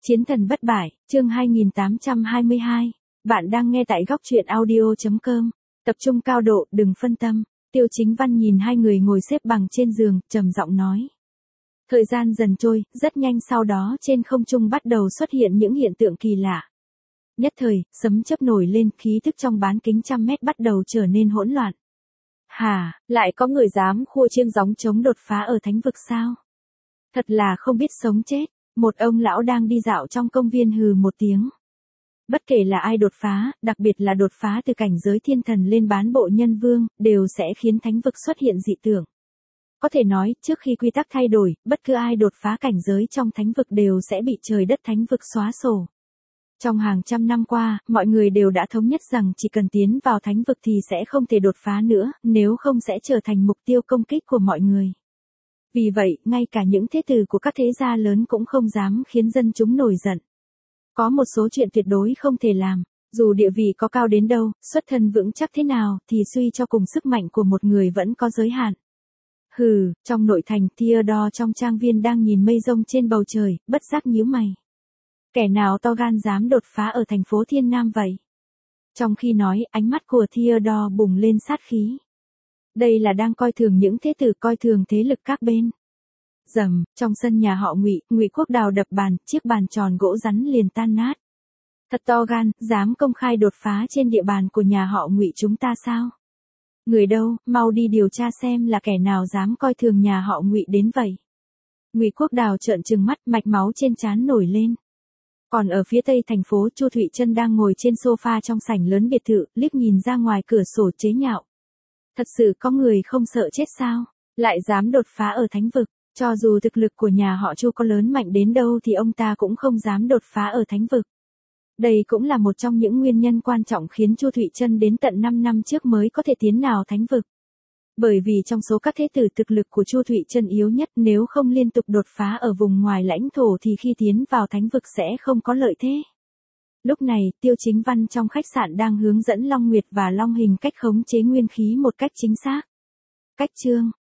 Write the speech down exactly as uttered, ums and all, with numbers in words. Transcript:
Chiến thần bất bại, chương hai nghìn tám trăm hai mươi hai. Bạn đang nghe tại góc truyện audio chấm com. Tập trung cao độ, đừng phân tâm. Tiêu Chính Văn nhìn hai người ngồi xếp bằng trên giường, trầm giọng nói. Thời gian dần trôi, rất nhanh sau đó trên không trung bắt đầu xuất hiện những hiện tượng kỳ lạ. Nhất thời, sấm chớp nổi lên, khí thức trong bán kính trăm mét bắt đầu trở nên hỗn loạn. Hả, lại có người dám khua chiêng gióng trống đột phá ở thánh vực sao? Thật là không biết sống chết. Một ông lão đang đi dạo trong công viên hừ một tiếng. Bất kể là ai đột phá, đặc biệt là đột phá từ cảnh giới thiên thần lên bán bộ nhân vương, đều sẽ khiến thánh vực xuất hiện dị tượng. Có thể nói, trước khi quy tắc thay đổi, bất cứ ai đột phá cảnh giới trong thánh vực đều sẽ bị trời đất thánh vực xóa sổ. Trong hàng trăm năm qua, mọi người đều đã thống nhất rằng chỉ cần tiến vào thánh vực thì sẽ không thể đột phá nữa, nếu không sẽ trở thành mục tiêu công kích của mọi người. Vì vậy, ngay cả những thế tử của các thế gia lớn cũng không dám khiến dân chúng nổi giận. Có một số chuyện tuyệt đối không thể làm, dù địa vị có cao đến đâu, xuất thân vững chắc thế nào, thì suy cho cùng sức mạnh của một người vẫn có giới hạn. Hừ, trong nội thành, Theodore trong trang viên đang nhìn mây rông trên bầu trời, bất giác nhíu mày. Kẻ nào to gan dám đột phá ở thành phố Thiên Nam vậy? Trong khi nói, ánh mắt của Theodore bùng lên sát khí. Đây là đang coi thường những thế tử, coi thường thế lực các bên. Rầm, trong sân nhà họ Ngụy, Ngụy Quốc Đào đập bàn, chiếc bàn tròn gỗ rắn liền tan nát. Thật to gan, dám công khai đột phá trên địa bàn của nhà họ Ngụy chúng ta sao? Người đâu, mau đi điều tra xem là kẻ nào dám coi thường nhà họ Ngụy đến vậy. Ngụy Quốc Đào trợn trừng mắt, mạch máu trên trán nổi lên. Còn ở phía tây thành phố, Chu Thụy Trân đang ngồi trên sofa trong sảnh lớn biệt thự, liếc nhìn ra ngoài cửa sổ chế nhạo. Thật sự có người không sợ chết sao? Lại dám đột phá ở thánh vực. Cho dù thực lực của nhà họ Chu có lớn mạnh đến đâu thì ông ta cũng không dám đột phá ở thánh vực. Đây cũng là một trong những nguyên nhân quan trọng khiến Chu Thụy Trân đến tận năm năm trước mới có thể tiến vào thánh vực. Bởi vì trong số các thế tử thực lực của Chu Thụy Trân yếu nhất, nếu không liên tục đột phá ở vùng ngoài lãnh thổ thì khi tiến vào thánh vực sẽ không có lợi thế. Lúc này, Tiêu Chính Văn trong khách sạn đang hướng dẫn Long Nguyệt và Long Hình cách khống chế nguyên khí một cách chính xác. Cách chương,